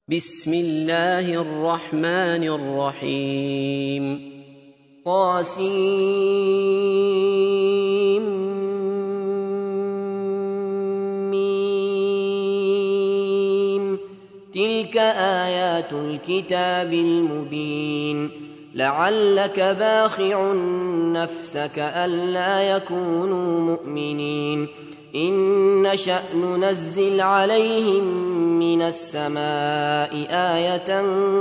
بسم الله الرحمن الرحيم طاسيم تلك آيات الكتاب المبين لعلك باخع نفسك ألا يكونوا مؤمنين إن نشأ ننزل عليهم من السماء آية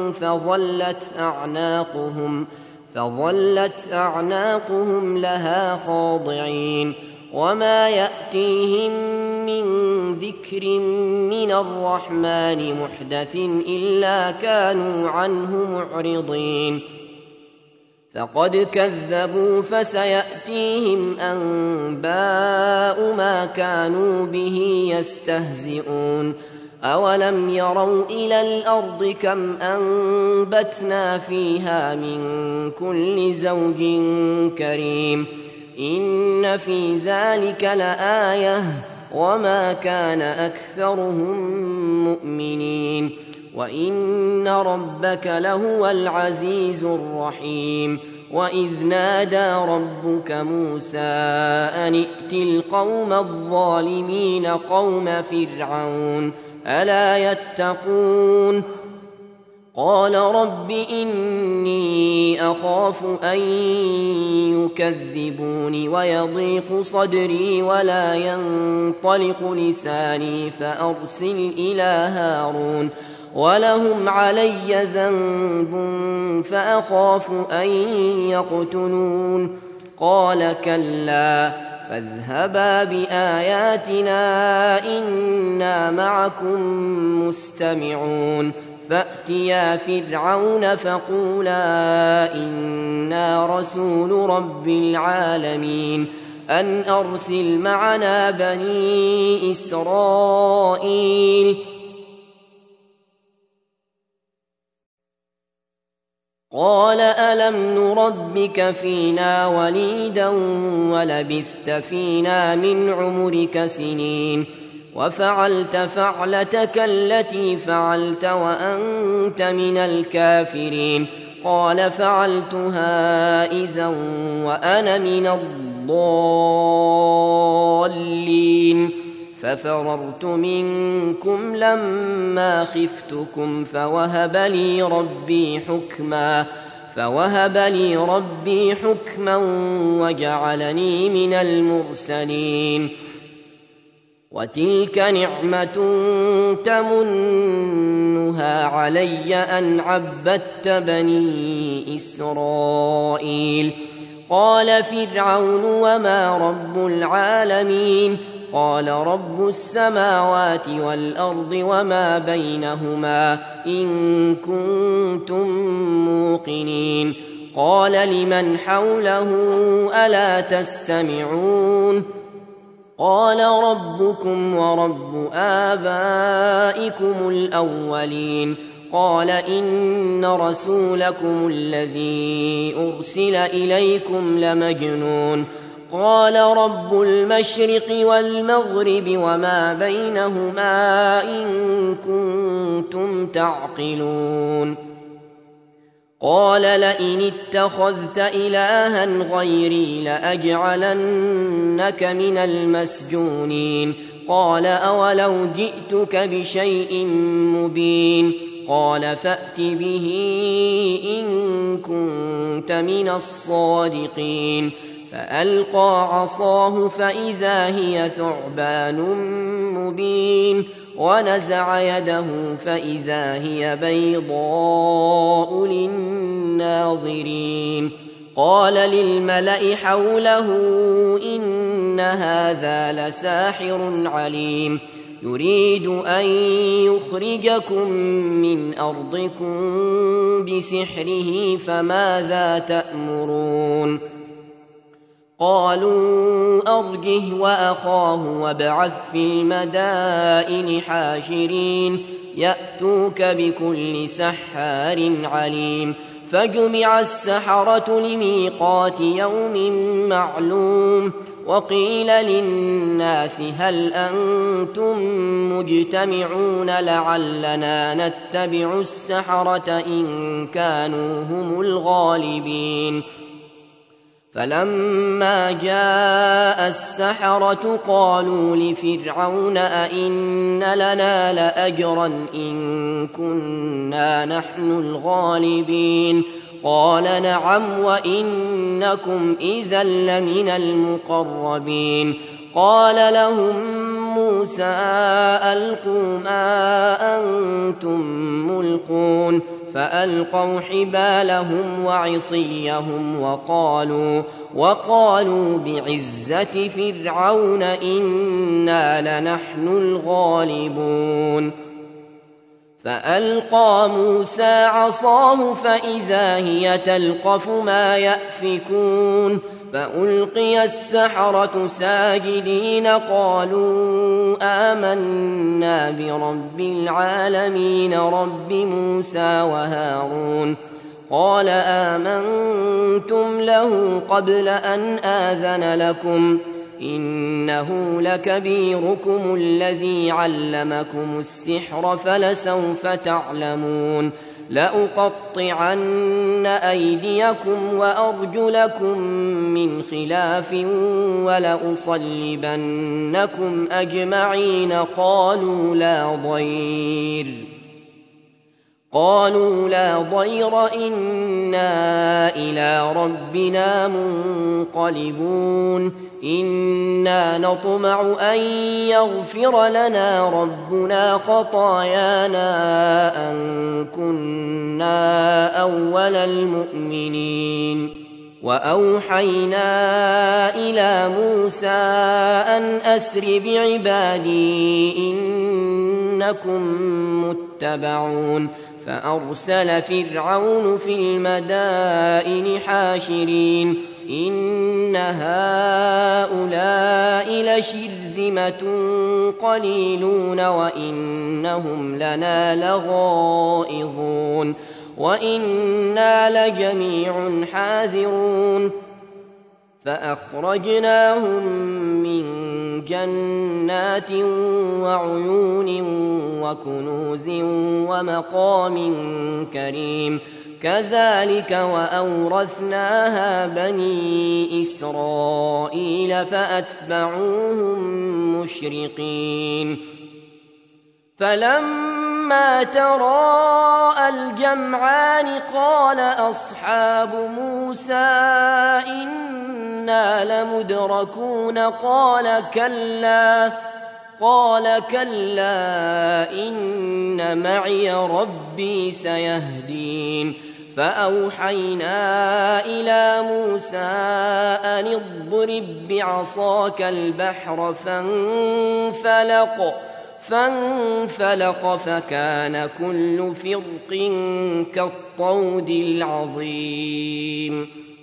فظلت أعناقهم لها خاضعين وما يأتيهم من ذكر من الرحمن محدث إلا كانوا عنه معرضين فقد كذبوا فسيأتيهم أنباء ما كانوا به يستهزئون أولم يروا إلى الأرض كم أنبتنا فيها من كل زوج كريم إن في ذلك لآية وما كان أكثرهم مؤمنين وإن ربك لهو العزيز الرحيم وإذ نادى ربك موسى أن ائت القوم الظالمين قوم فرعون ألا يتقون قال رب إني أخاف أن يكذبون ويضيق صدري ولا ينطلق لساني فأرسل إلى هارون ولهم علي ذنب فأخاف أن يقتلون قال كلا فاذهبا بآياتنا إنا معكم مستمعون فأتيا فرعون فقولا إنا رسول رب العالمين أن أرسل معنا بني إسرائيل قال ألم نربك فينا وليدا ولبثت فينا من عمرك سنين وفعلت فعلتك التي فعلت وأنت من الكافرين قال فعلتها إذا وأنا من الضالين ففررت منكم لما خفتكم فوهب لي ربي حكما وجعلني من المرسلين وتلك نعمة تمنها علي أن عبدت بني إسرائيل قال فرعون وما رب العالمين قال رب السماوات والأرض وما بينهما إن كنتم موقنين قال لمن حوله ألا تستمعون قال ربكم ورب آبائكم الأولين قال إن رسولكم الذي أرسل إليكم لمجنون قال رب المشرق والمغرب وما بينهما إن كنتم تعقلون قال لئن اتخذت إلها غيري لأجعلنك من المسجونين قال أولو جئتك بشيء مبين قال فأت به إن كنت من الصادقين فألقى عصاه فإذا هي ثعبان مبين ونزع يده فإذا هي بيضاء للناظرين قال للملأ حوله إن هذا لساحر عليم يريد أن يخرجكم من أرضكم بسحره فماذا تأمرون قالوا أرجه وأخاه وابعث في المدائن حاشرين يأتوك بكل سحار عليم فجمع السحرة لميقات يوم معلوم وقيل للناس هل أنتم مجتمعون لعلنا نتبع السحرة إن كانوا هم الغالبين فلما جاء السحرة قالوا لفرعون أئن لنا لأجرا إن كنا نحن الغالبين قال نعم وإنكم إذا لمن المقربين قال لهم موسى ألقوا ما أنتم ملقون فألقوا حبالهم وعصيهم وقالوا بعزة فرعون إنا لنحن الغالبون فألقى موسى عصاه فإذا هي تلقف ما يأفكون فألقي السحرة ساجدين قالوا آمنا برب العالمين رب موسى وهارون قال آمنتم له قبل أن آذن لكم إنه لكبيركم الذي علمكم السحر فلسوف تعلمون لأقطعن أيديكم وأرجلكم من خلاف ولأصلبنكم أجمعين قالوا لا ضير إنا إلى ربنا منقلبون إنا نطمع أن يغفر لنا ربنا خطايانا أن كنا أول المؤمنين وأوحينا إلى موسى أن أسر بعبادي إنكم متبعون فأرسل فرعون في المدائن حاشرين إن هؤلاء لشرذمة قليلون وإنهم لنا لغائظون وإنا لجميع حاذرون فأخرجناهم من جنات وعيون وكنوز ومقام كريم كذلك وأورثناها بني إسرائيل فأتبعوهم مشرقين فلما تراءى الجمعان قال أصحاب موسى إنا لمدركون قال كلا إن معي ربي سيهدين فأوحينا إلى موسى أن اضرب بعصاك البحر فانفلق فكان كل فرق كالطود العظيم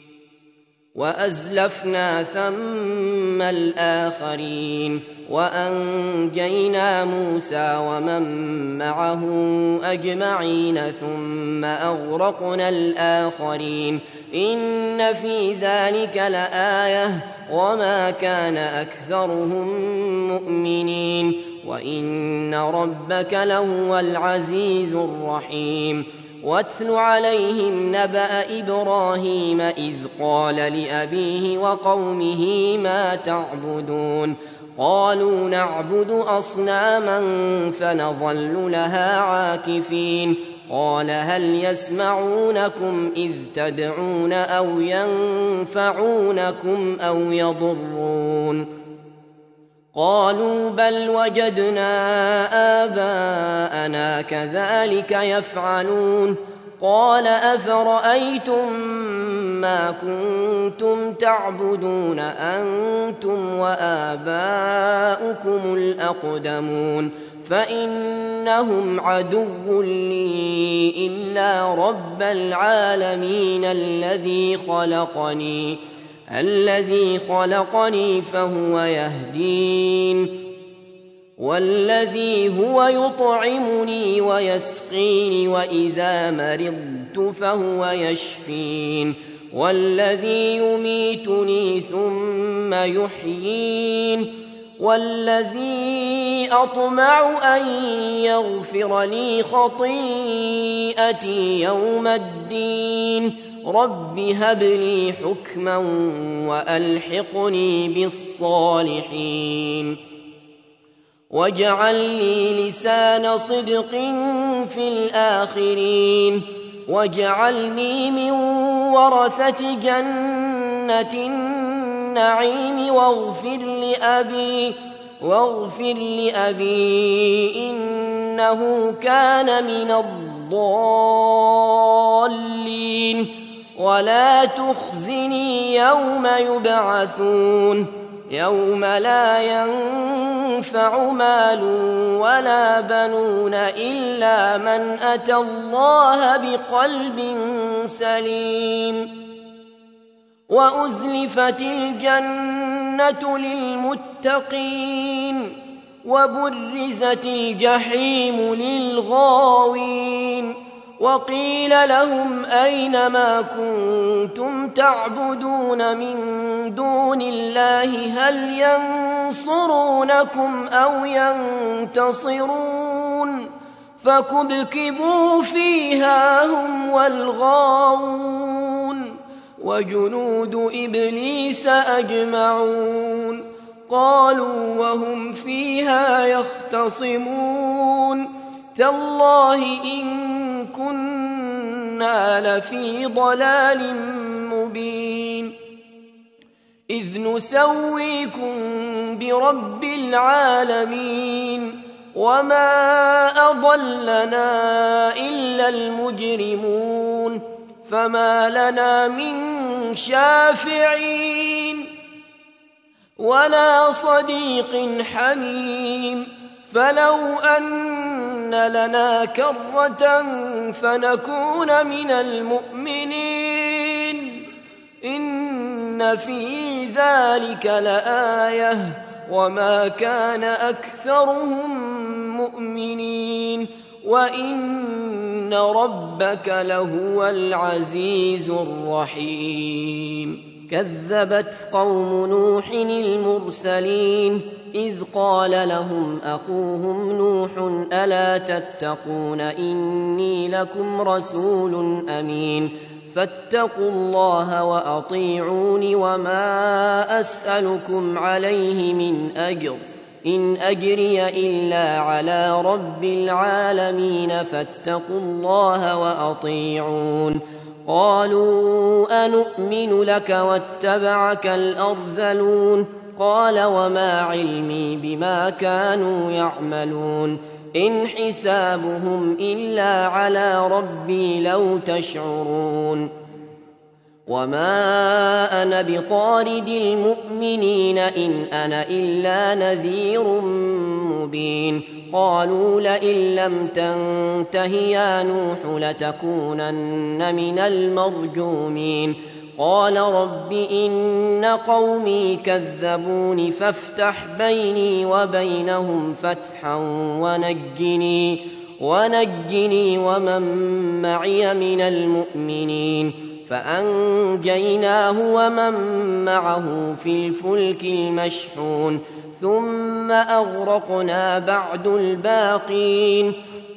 وأزلفنا ثم الآخرين وأنجينا موسى ومن معه أجمعين ثم أغرقنا الآخرين إن في ذلك لآية وما كان أكثرهم مؤمنين وإن ربك لهو العزيز الرحيم واتل عليهم نبأ إبراهيم إذ قال لأبيه وقومه ما تعبدون قالوا نعبد أصناما فنظل لها عاكفين قال هل يسمعونكم إذ تدعون أو ينفعونكم أو يضرون قالوا بل وجدنا آباءنا كذلك يفعلون قال أفرأيتم ما كنتم تعبدون أنتم وآباؤكم الأقدمون فإنهم عدو لي إلا رب العالمين الذي خلقني فهو يهدين والذي هو يطعمني ويسقيني وإذا مرضت فهو يشفين والذي يميتني ثم يحيين والذي أطمع أن يغفر لي خطيئتي يوم الدين رب هب لي حكما وألحقني بالصالحين واجعل لي لسان صدق في الآخرين واجعلني من ورثة جنة النعيم واغفر لأبي إنه كان من الضالين ولا تخزني يوم يبعثون يوم لا ينفع مال ولا بنون إلا من أتى الله بقلب سليم وأزلفت الجنة للمتقين وبرزت الجحيم للغاوين وقيل لهم أين ما كنتم تعبدون من دون الله هل ينصرونكم أو ينتصرون فكبكبوا فيها هم والغاوون وجنود إبليس أجمعون قالوا وهم فيها يختصمون تالله إن كنا لفي ضلال مبين إذ نسويكم برب العالمين وما أضلنا إلا المجرمون فما لنا من شافعين ولا صديق حميم فلو أن لنا كرة فنكون من المؤمنين إن في ذلك لآية وما كان أكثرهم مؤمنين وإن ربك لهو العزيز الرحيم كذبت قوم نوح المرسلين إذ قال لهم أخوهم نوح ألا تتقون إني لكم رسول أمين فاتقوا الله وأطيعون وما أسألكم عليه من أجر إن أجري إلا على رب العالمين فاتقوا الله وأطيعون قالوا أنؤمن لك واتبعك الأرذلون قال وما علمي بما كانوا يعملون إن حسابهم إلا على ربي لو تشعرون وما أنا بطارد المؤمنين إن أنا إلا نذير مبين قالوا لئن لم تنته يا نوح لتكونن من المرجومين قال رب إن قومي كذبون فافتح بيني وبينهم فتحا ونجني ومن معي من المؤمنين فأنجيناه ومن معه في الفلك المشحون ثم أغرقنا بعد الباقين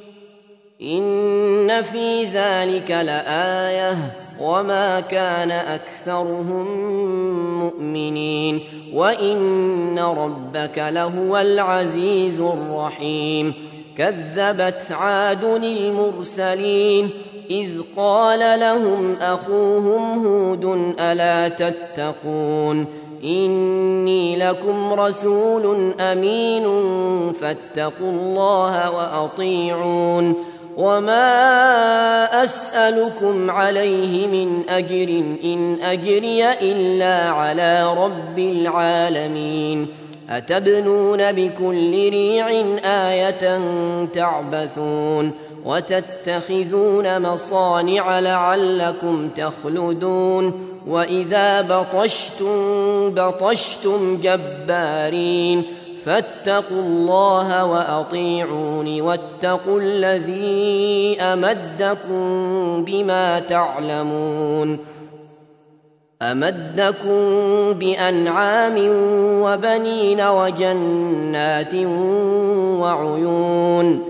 إن في ذلك لآية وما كان أكثرهم مؤمنين وإن ربك لهو العزيز الرحيم كذبت عاد المرسلين إذ قال لهم أخوهم هود ألا تتقون إني لكم رسول أمين فاتقوا الله وأطيعون وما أسألكم عليه من أجر إن أجري إلا على رب العالمين أتبنون بكل ريع آية تعبثون وتتخذون مصانع لعلكم تخلدون وإذا بطشتم جبارين فاتقوا الله وأطيعون واتقوا الذي أمدكم بما تعلمون أمدكم بأنعام وبنين وجنات وعيون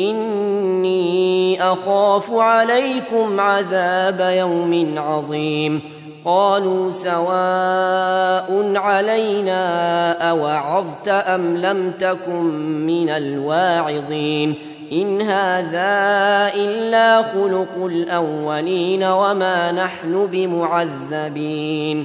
إني أخاف عليكم عذاب يوم عظيم قالوا سواء علينا أوعظت أم لم تكن من الواعظين إن هذا إلا خلق الأولين وما نحن بمعذبين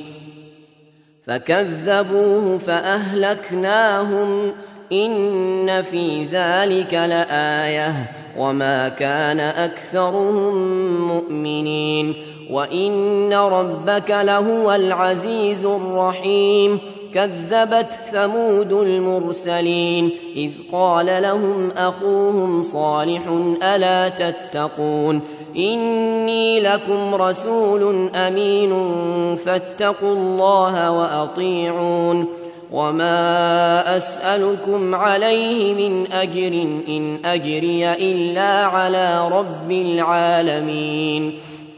فكذبوه فأهلكناهم إن في ذلك لآية وما كان أكثرهم مؤمنين وإن ربك لهو العزيز الرحيم كذبت ثمود المرسلين إذ قال لهم أخوهم صالح ألا تتقون إني لكم رسول أمين فاتقوا الله وأطيعون وما أسألكم عليه من أجر إن أجري إلا على رب العالمين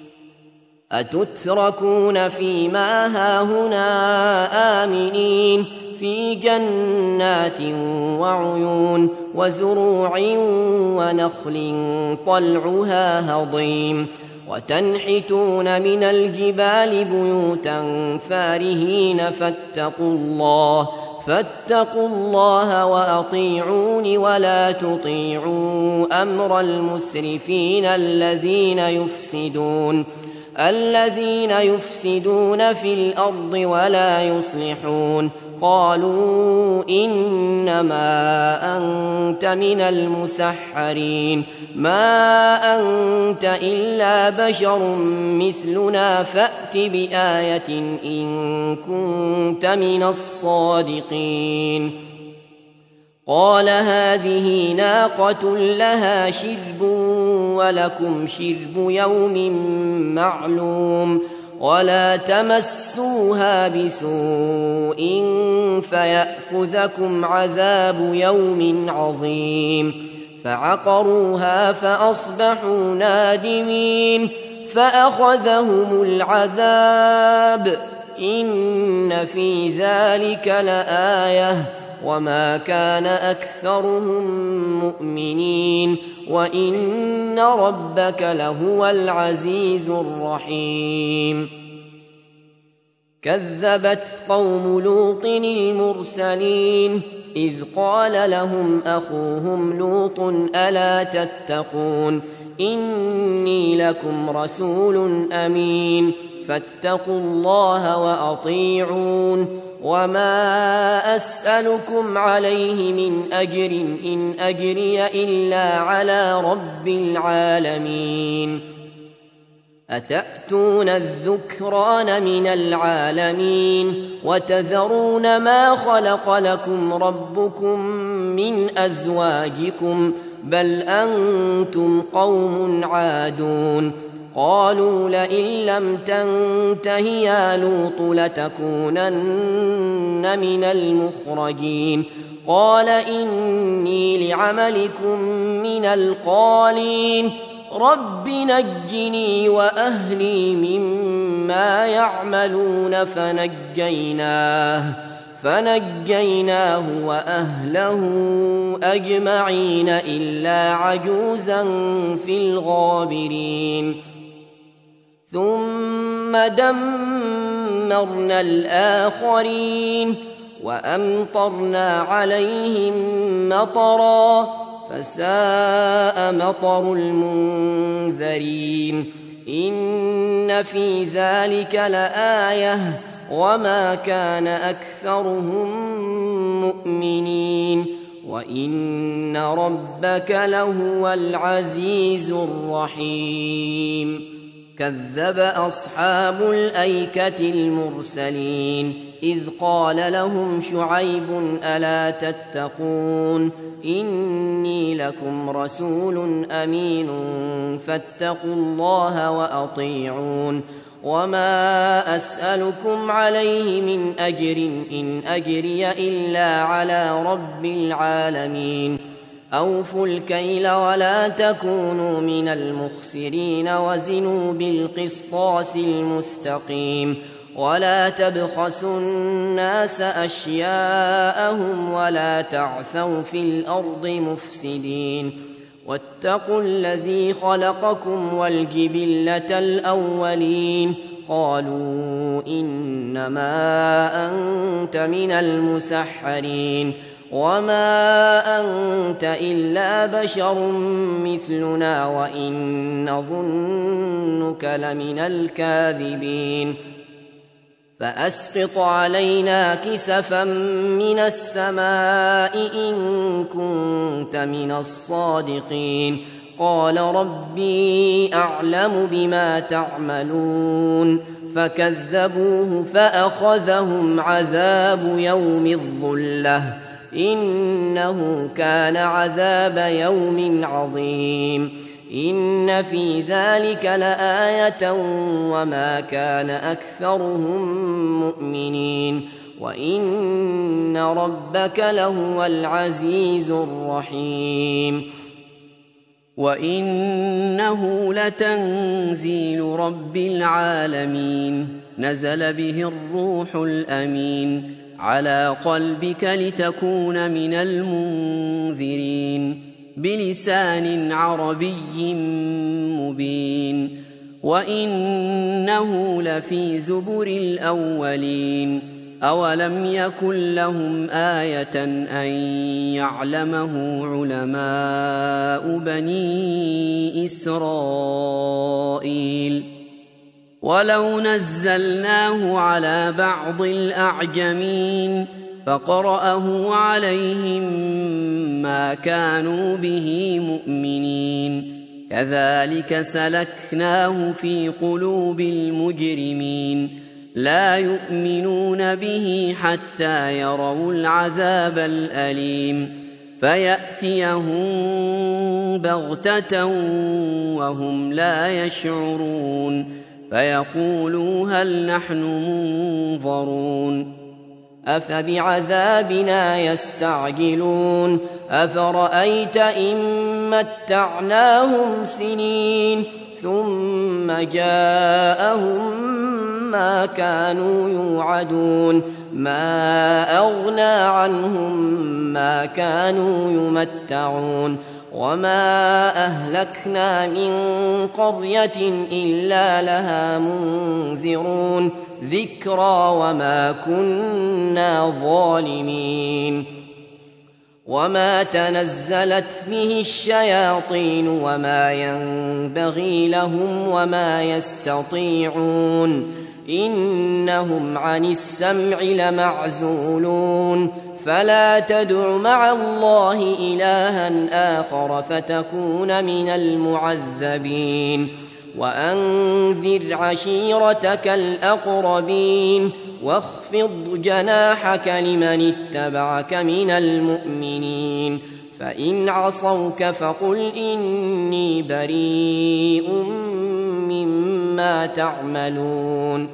أتتركون فيما هاهنا آمنين في جنات وعيون وزروع ونخل طلعها هضيم وتنحتون من الجبال بيوتا فارهين فاتقوا الله وأطيعون ولا تطيعوا أمر المسرفين الذين يفسدون في الأرض ولا يصلحون قالوا إنما أنت من المسحرين ما أنت إلا بشر مثلنا فأت بآية إن كنت من الصادقين قال هذه ناقة لها شرب ولكم شرب يوم معلوم ولا تمسوها بسوء فيأخذكم عذاب يوم عظيم فعقروها فأصبحوا نادمين فأخذهم العذاب إن في ذلك لآية وما كان أكثرهم مؤمنين وإن ربك لهو العزيز الرحيم كذبت قوم لوط المرسلين إذ قال لهم أخوهم لوط ألا تتقون إني لكم رسول أمين فاتقوا الله وأطيعون وما أسألكم عليه من أجر إن أجري إلا على رب العالمين أتأتون الذكران من العالمين وتذرون ما خلق لكم ربكم من أزواجكم بل أنتم قوم عادون قالوا لئن لم تنته يا لوط لتكونن من المخرجين قال إني لعملكم من القالين رب نجني وأهلي مما يعملون فنجيناه وأهله أجمعين إلا عجوزا في الغابرين ثم دمرنا الآخرين وأمطرنا عليهم مطرا فساء مطر المنذرين إن في ذلك لآية وما كان أكثرهم مؤمنين وإن ربك لهو العزيز الرحيم كذب أصحاب الأيكة المرسلين إذ قال لهم شعيب ألا تتقون إني لكم رسول أمين فاتقوا الله وأطيعون وما أسألكم عليه من أجر إن أجري إلا على رب العالمين أوفوا الكيل ولا تكونوا من المخسرين وزنوا بالقسطاس المستقيم ولا تبخسوا الناس أشياءهم ولا تعثوا في الأرض مفسدين واتقوا الذي خلقكم والجبلة الأولين قالوا إنما أنت من المسحرين وما أنت إلا بشر مثلنا وإن نظنك لمن الكاذبين فأسقط علينا كسفا من السماء إن كنت من الصادقين قال ربي أعلم بما تعملون فكذبوه فأخذهم عذاب يوم الظلة إنه كان عذاب يوم عظيم إن في ذلك لآية وما كان أكثرهم مؤمنين وإن ربك لهو العزيز الرحيم وإنه لتنزيل رب العالمين نزل به الروح الأمين على قلبك لتكون من المنذرين بلسان عربي مبين وإنه لفي زبر الأولين أولم يكن لهم آية أن يعلمه علماء بني إسرائيل ولو نزلناه على بعض الأعجمين فقرأه عليهم ما كانوا به مؤمنين كذلك سلكناه في قلوب المجرمين لا يؤمنون به حتى يروا العذاب الأليم فيأتيهم بغتة وهم لا يشعرون فيقولوا هل نحن منظرون أفبعذابنا يستعجلون أفرأيت إن متعناهم سنين ثم جاءهم ما كانوا يوعدون ما أغنى عنهم ما كانوا يمتعون وما أهلكنا من قرية إلا لها منذرون ذكرى وما كنا ظالمين وما تنزلت به الشياطين وما ينبغي لهم وما يستطيعون إنهم عن السمع لمعزولون فلا تدع مع الله إلها آخر فتكون من المعذبين وأنذر عشيرتك الأقربين واخفض جناحك لمن اتبعك من المؤمنين فإن عصوك فقل إني بريء مما تعملون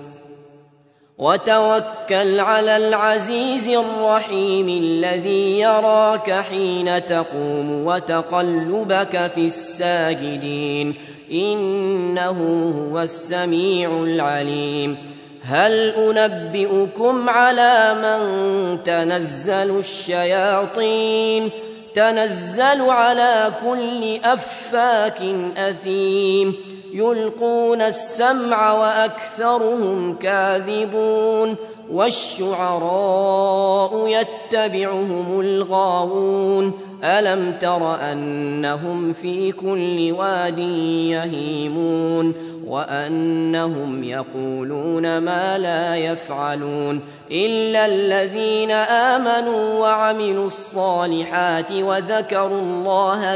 وتوكل على العزيز الرحيم الذي يراك حين تقوم وتقلبك في الساجدين إنه هو السميع العليم هل أنبئكم على من تنزل الشياطين تنزل على كل أفاك أثيم يلقون السمع وأكثرهم كاذبون والشعراء يتبعهم الغاوون ألم تر أنهم في كل واد يهيمون وأنهم يقولون ما لا يفعلون إلا الذين آمنوا وعملوا الصالحات وذكروا الله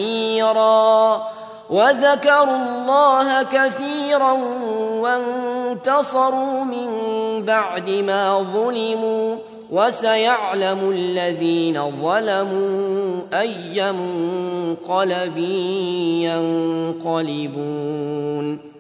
كثيرا وانتصروا من بعد ما ظلموا وسيعلم الذين ظلموا أي منقلب ينقلبون